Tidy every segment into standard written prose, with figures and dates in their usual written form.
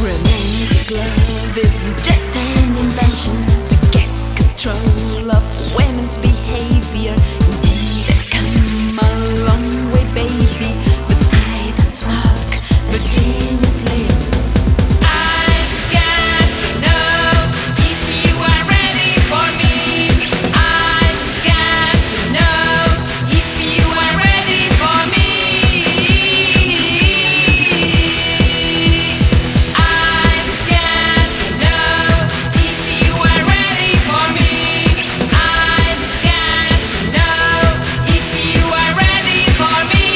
Romantic love is just an invention to get control of women's behavior. Indeed, I've come a long way, baby, but I don't smoke Virginia's lips. I've got to know if you are ready for me. I've got to know if you are ready for me. I've got to know if you are ready for me. I've got to know if you are ready for me.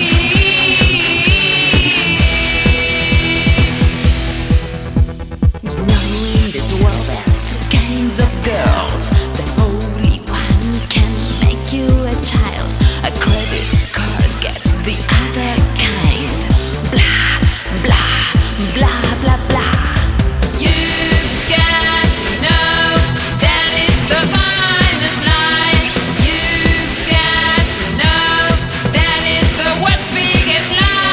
You know, in this world there are two kinds of girls. The holy one can make you a child. A credit card gets the other kind. Blah, blah, blah, blah, blah. You've got to know that is the finest line. You've got to know that is the world's biggest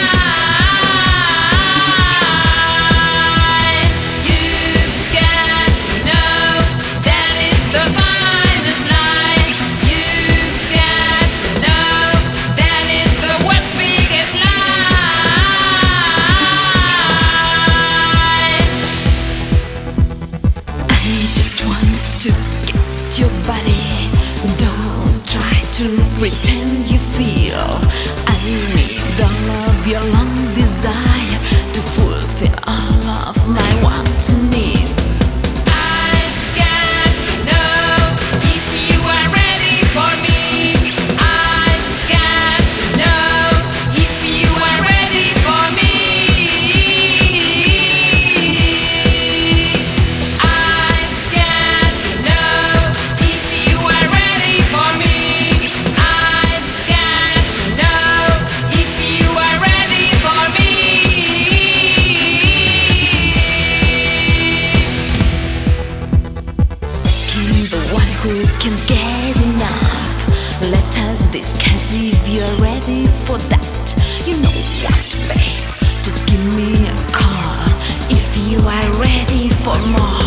lie. You've got to know that is the finest line. You've got to know that is the world's biggest lie. I just want to get your body. Don't try to pretend you feel. I need all of your long desire to fulfill all of my wants and needs. I've got to know if you are ready for me. I've got to know if you are ready for me. I've got to know if you are ready for me. I've got to know if you are ready for me. Seeking the one who can get enough. Let us discuss if you're ready for that. You know what, babe? Just give me a call if you are ready for more.